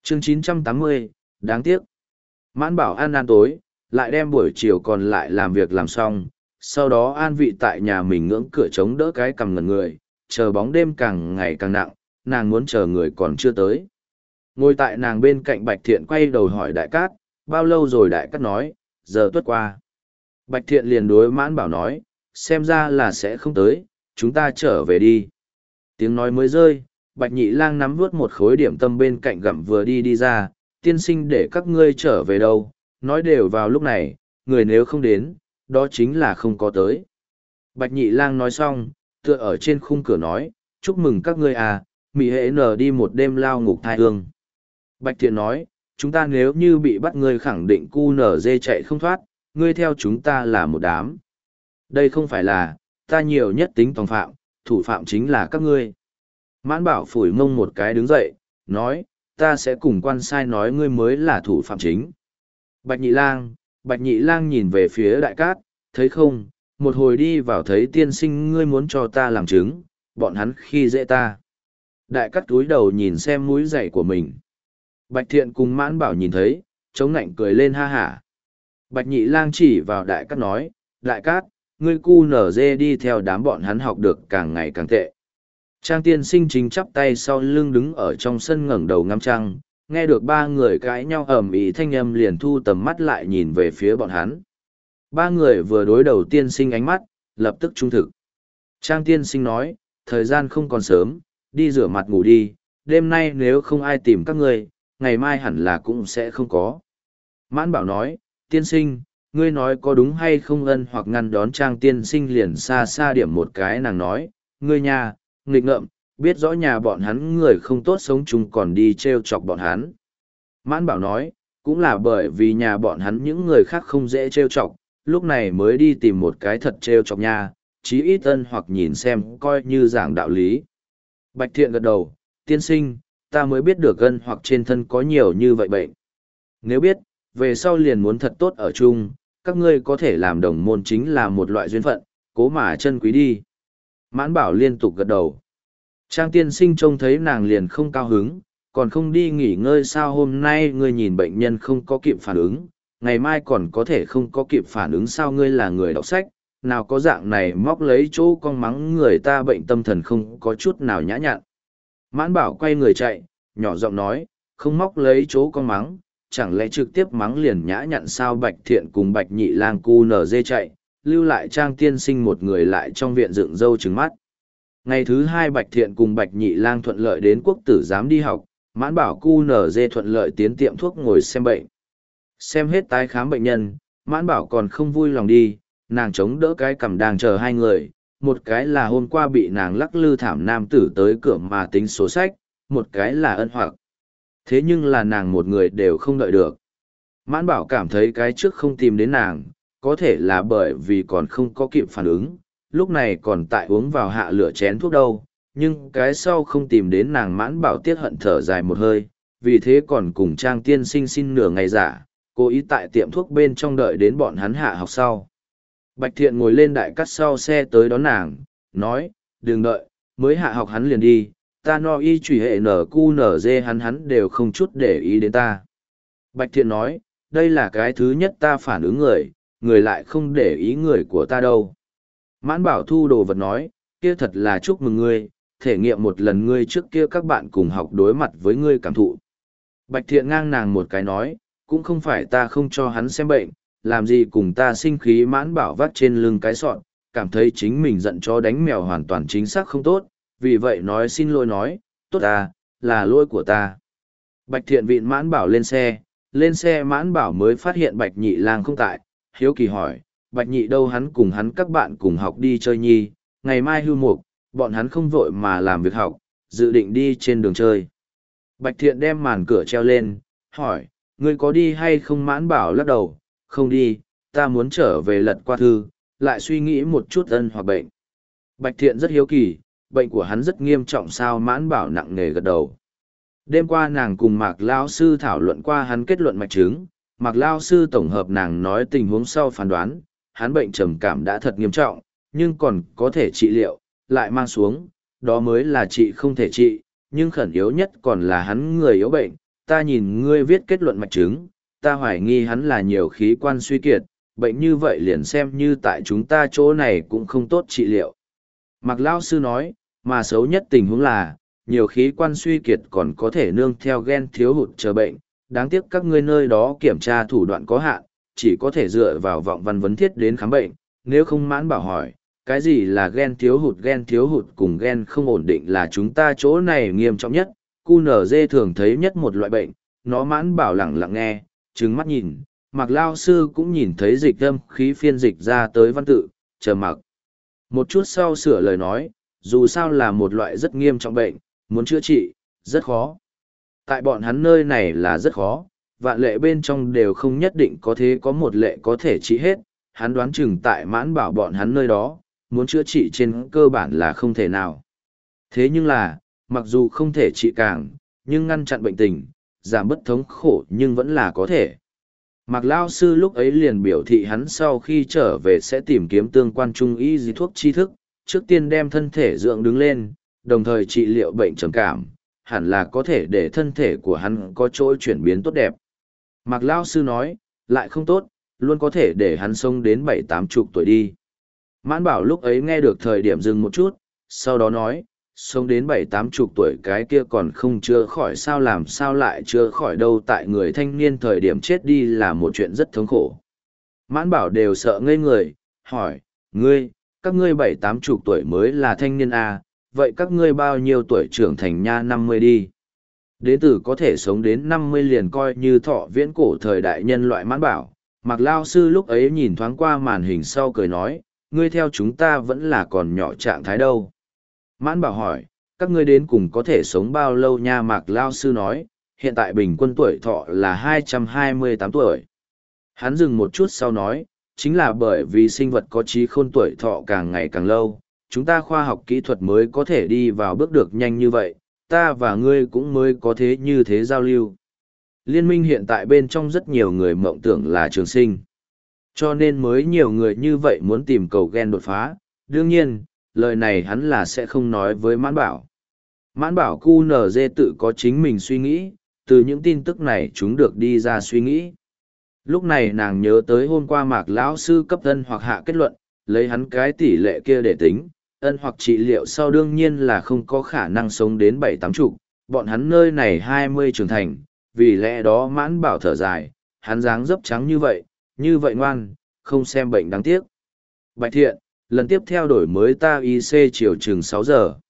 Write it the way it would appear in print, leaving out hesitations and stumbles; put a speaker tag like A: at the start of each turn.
A: Chương 980, đáng tiếc. Mãn Bảo ăn tối, lại đem buổi chiều còn lại làm việc làm xong, sau đó an vị tại nhà mình ngưỡng cửa chống đỡ cái cằm ngẩn người, chờ bóng đêm càng ngày càng nặng, nàng muốn chờ người còn chưa tới. Ngồi tại nàng bên cạnh Bạch Thiện quay đầu hỏi Đại Cát, bao lâu rồi? Đại Cát nói, giờ tuất qua. Bạch Thiện liền đối Mãn Bảo nói, xem ra là sẽ không tới, chúng ta trở về đi. Tiếng nói mới rơi, Bạch Nhị Lang nắm vút một khối điểm tâm bên cạnh gặm vừa đi ra, tiên sinh để các ngươi trở về đâu, nói đều vào lúc này, người nếu không đến, đó chính là không có tới. Bạch Nhị Lang nói xong, tựa ở trên khung cửa nói, chúc mừng các ngươi à, mị hệ nở đi một đêm lao ngục thai hương. Bạch Thiện nói, chúng ta nếu như bị bắt ngươi khẳng định cu nở dê chạy không thoát, ngươi theo chúng ta là một đám. Đây không phải là, ta nhiều nhất tính tòng phạm, thủ phạm chính là các ngươi. Mãn Bảo phủi mông một cái đứng dậy, nói, ta sẽ cùng quan sai nói ngươi mới là thủ phạm chính. Bạch Nhị Lang nhìn về phía Đại Cát, thấy không, một hồi đi vào thấy tiên sinh ngươi muốn cho ta làm chứng, bọn hắn khi dễ ta. Đại Cát cúi đầu nhìn xem mũi giày của mình. Bạch Thiện cùng Mãn Bảo nhìn thấy, chống nạnh cười lên ha hả. Bạch Nhị Lang chỉ vào Đại Cát nói, Đại Cát, ngươi cu nở dê đi theo đám bọn hắn học được càng ngày càng tệ. Trang tiên sinh chính chắp tay sau lưng đứng ở trong sân ngẩng đầu ngắm trăng, nghe được ba người cãi nhau ầm ĩ thanh âm liền thu tầm mắt lại nhìn về phía bọn hắn. Ba người vừa đối đầu tiên sinh ánh mắt, lập tức trung thực. Trang tiên sinh nói, thời gian không còn sớm, đi rửa mặt ngủ đi, đêm nay nếu không ai tìm các ngươi, ngày mai hẳn là cũng sẽ không có. Mãn Bảo nói, tiên sinh, ngươi nói có đúng hay không? Ân hoặc ngăn đón Trang tiên sinh liền xa xa điểm một cái, nàng nói, ngươi nhà, nghịch ngợm, biết rõ nhà bọn hắn người không tốt sống chung còn đi trêu chọc bọn hắn. Mãn Bảo nói, cũng là bởi vì nhà bọn hắn những người khác không dễ trêu chọc, lúc này mới đi tìm một cái thật trêu chọc nha, chí ít Ân hoặc nhìn xem coi như giảng đạo lý. Bạch Thiện gật đầu, tiên sinh, ta mới biết được Ân hoặc trên thân có nhiều như vậy bệnh. Nếu biết, về sau liền muốn thật tốt ở chung, các ngươi có thể làm đồng môn chính là một loại duyên phận, cố mà chân quý đi. Mãn Bảo liên tục gật đầu. Trang tiên sinh trông thấy nàng liền không cao hứng, còn không đi nghỉ ngơi sao? Hôm nay ngươi nhìn bệnh nhân không có kịp phản ứng, ngày mai còn có thể không có kịp phản ứng sao? Ngươi là người đọc sách, nào có dạng này móc lấy chỗ con mắng người ta bệnh tâm thần không có chút nào nhã nhặn. Mãn Bảo quay người chạy, nhỏ giọng nói, không móc lấy chỗ con mắng, chẳng lẽ trực tiếp mắng liền nhã nhặn sao? Bạch Thiện cùng Bạch Nhị Lang cu nở dê chạy, lưu lại Trang tiên sinh một người lại trong viện dựng râu trừng mắt. Ngày thứ hai Bạch Thiện cùng Bạch Nhị Lang thuận lợi đến quốc tử giám đi học, Mãn Bảo cu nở dê thuận lợi tiến tiệm thuốc ngồi xem bệnh. Xem hết tái khám bệnh nhân, Mãn Bảo còn không vui lòng đi, nàng chống đỡ cái cằm đang chờ hai người, một cái là hôm qua bị nàng lắc lư thảm nam tử tới cửa mà tính số sách, một cái là Ân hoặc. Thế nhưng là nàng một người đều không đợi được. Mãn Bảo cảm thấy cái trước không tìm đến nàng, có thể là bởi vì còn không có kịp phản ứng, lúc này còn tại uống vào hạ lửa chén thuốc đâu, nhưng cái sau không tìm đến nàng. Mãn Bảo tiếc hận thở dài một hơi, vì thế còn cùng Trang tiên sinh xin nửa ngày giả, cố ý tại tiệm thuốc bên trong đợi đến bọn hắn hạ học sau. Bạch Thiện ngồi lên Đại Cát sau xe tới đón nàng, nói, đừng đợi, mới hạ học hắn liền đi, ta no y trùy hệ nở cu nở dê hắn đều không chút để ý đến ta. Bạch Thiện nói, đây là cái thứ nhất ta phản ứng người lại không để ý người của ta đâu. Mãn Bảo thu đồ vật nói, kia thật là chúc mừng ngươi, thể nghiệm một lần ngươi trước kia các bạn cùng học đối mặt với ngươi cảm thụ. Bạch Thiện ngang nàng một cái nói, cũng không phải ta không cho hắn xem bệnh, làm gì cùng ta sinh khí. Mãn Bảo vắt trên lưng cái sọn, cảm thấy chính mình giận chó đánh mèo hoàn toàn chính xác không tốt, vì vậy nói xin lỗi nói, tốt à, là lỗi của ta. Bạch Thiện vịn Mãn Bảo lên xe Mãn Bảo mới phát hiện Bạch Nhị Lang không tại, hiếu kỳ hỏi, Bạch Nhị đâu? Hắn cùng hắn các bạn cùng học đi chơi nhi, ngày mai hưu mục, bọn hắn không vội mà làm việc học, dự định đi trên đường chơi. Bạch Thiện đem màn cửa treo lên, hỏi, ngươi có đi hay không? Mãn Bảo lắc đầu, không đi, ta muốn trở về lật qua thư, lại suy nghĩ một chút Ân hoặc bệnh. Bạch Thiện rất hiếu kỳ, bệnh của hắn rất nghiêm trọng sao? Mãn Bảo nặng nề gật đầu. Đêm qua nàng cùng Mạc Lao sư thảo luận qua hắn kết luận mạch chứng, Mạc Lao sư tổng hợp nàng nói tình huống sau phán đoán, hắn bệnh trầm cảm đã thật nghiêm trọng, nhưng còn có thể trị liệu, lại mang xuống, đó mới là trị không thể trị, nhưng khẩn yếu nhất còn là hắn người yếu bệnh, ta nhìn ngươi viết kết luận mạch chứng, ta hoài nghi hắn là nhiều khí quan suy kiệt, bệnh như vậy liền xem như tại chúng ta chỗ này cũng không tốt trị liệu. Mạc Lao sư nói, mà xấu nhất tình huống là, nhiều khí quan suy kiệt còn có thể nương theo gen thiếu hụt chờ bệnh, đáng tiếc các ngươi nơi đó kiểm tra thủ đoạn có hạn, chỉ có thể dựa vào vọng văn vấn thiết đến khám bệnh, nếu không Mãn Bảo hỏi, cái gì là gen thiếu hụt cùng gen không ổn định là chúng ta chỗ này nghiêm trọng nhất, QNZ thường thấy nhất một loại bệnh, nó Mãn Bảo lặng lặng nghe, trừng mắt nhìn, Mạc Lao sư cũng nhìn thấy dịch âm khí phiên dịch ra tới văn tự, chờ mặc. Một chút sau sửa lời nói, dù sao là một loại rất nghiêm trọng bệnh, muốn chữa trị, rất khó. Tại bọn hắn nơi này là rất khó, vạn lệ bên trong đều không nhất định có thế có một lệ có thể trị hết, hắn đoán chừng tại Mãn Bảo bọn hắn nơi đó, muốn chữa trị trên cơ bản là không thể nào. Thế nhưng là, mặc dù không thể trị càng, nhưng ngăn chặn bệnh tình, giảm bất thống khổ nhưng vẫn là có thể. Mạc Lao sư lúc ấy liền biểu thị hắn sau khi trở về sẽ tìm kiếm tương quan trung y dị thuốc tri thức, trước tiên đem thân thể dưỡng đứng lên, đồng thời trị liệu bệnh trầm cảm, hẳn là có thể để thân thể của hắn có chỗ chuyển biến tốt đẹp. Mạc Lao sư nói, lại không tốt, luôn có thể để hắn sống đến 70-80 tuổi đi. Mãn Bảo lúc ấy nghe được thời điểm dừng một chút, sau đó nói, sống đến 70-80 tuổi cái kia còn không chữa khỏi sao làm sao lại chữa khỏi đâu, tại người thanh niên thời điểm chết đi là một chuyện rất thống khổ. Mãn Bảo đều sợ ngây người, hỏi, các ngươi 70-80 tuổi mới là thanh niên à, vậy các ngươi bao nhiêu tuổi trưởng thành nha? 50 đi. Đến từ có thể sống đến 50 liền coi như thọ viễn cổ thời đại nhân loại. Mãn Bảo, Mạc Lao sư lúc ấy nhìn thoáng qua màn hình sau cười nói, ngươi theo chúng ta vẫn là còn nhỏ trạng thái đâu. Mãn Bảo hỏi, các ngươi đến cùng có thể sống bao lâu nha? Mạc Lao sư nói, hiện tại bình quân tuổi thọ là 228 tuổi. Hắn dừng một chút sau nói, chính là bởi vì sinh vật có trí khôn tuổi thọ càng ngày càng lâu, chúng ta khoa học kỹ thuật mới có thể đi vào bước được nhanh như vậy, ta và ngươi cũng mới có thế như thế giao lưu. Liên minh hiện tại bên trong rất nhiều người mộng tưởng là trường sinh. Cho nên mới nhiều người như vậy muốn tìm cầu gen đột phá. Đương nhiên, lời này hắn là sẽ không nói với Mãn Bảo. Mãn Bảo QNZ tự có chính mình suy nghĩ, từ những tin tức này chúng được đi ra suy nghĩ. Lúc này nàng nhớ tới hôm qua Mạc lão sư cấp ân hoặc hạ kết luận, lấy hắn cái tỷ lệ kia để tính, ân hoặc trị liệu sau đương nhiên là không có khả năng sống đến 70-80, bọn hắn nơi này 20 trưởng thành, vì lẽ đó Mãn Bảo thở dài, hắn dáng dấp trắng như vậy ngoan, không xem bệnh đáng tiếc. Bạch Thiện, lần tiếp theo đổi mới ta IC chiều chừng 6 giờ.